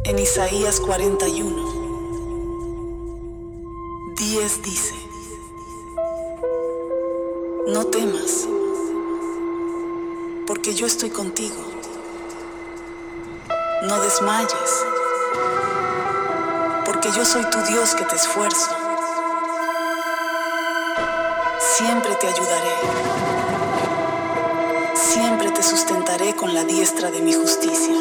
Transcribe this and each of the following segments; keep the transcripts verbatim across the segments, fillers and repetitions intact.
En Isaías cuarenta y uno, diez dice: no temas, porque yo estoy contigo. No desmayes, porque yo soy tu Dios que te esfuerzo. Siempre te ayudaré, siempre te sustentaré con la diestra de mi justicia.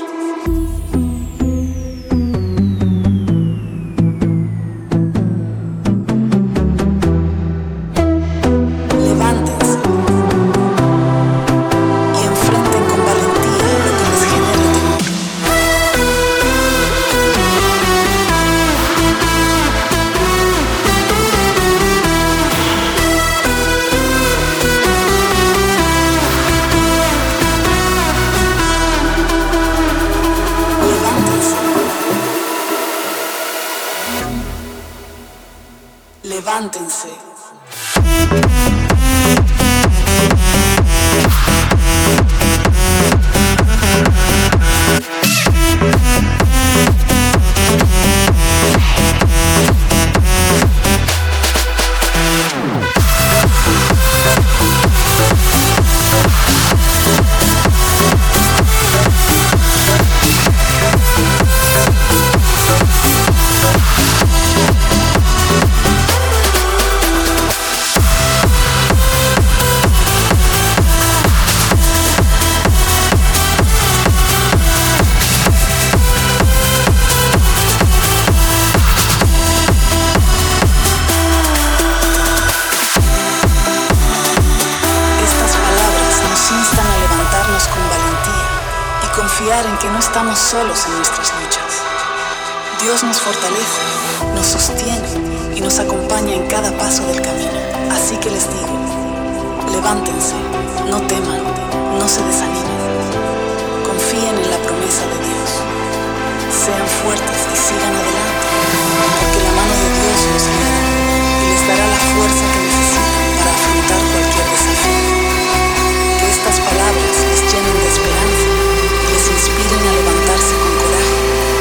Levántense. Confiar en que no estamos solos en nuestras luchas. Dios nos fortalece, nos sostiene y nos acompaña en cada paso del camino. Así que les digo, levántense, no teman, no se desanimen. Confíen en la promesa de Dios. Sean fuertes y sigan adelante, porque la mano de Dios los guiará y les dará la fuerza que necesitan para afrontar cualquier desafío. Que estas palabras les llenen de esperanza, les inspiren a levantarse con coraje.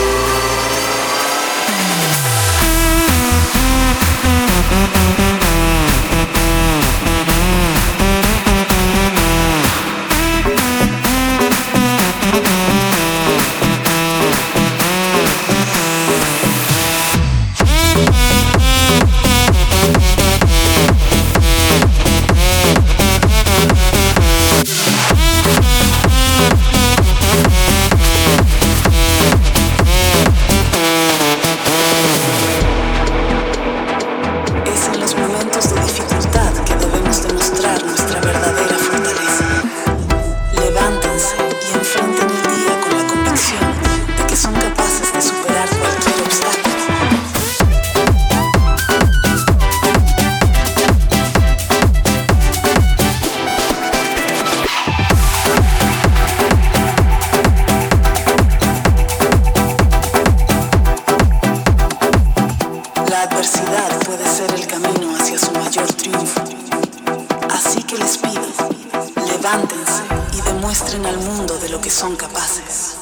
La adversidad puede ser el camino hacia su mayor triunfo. Así que les pido, levántense y demuestren al mundo de lo que son capaces.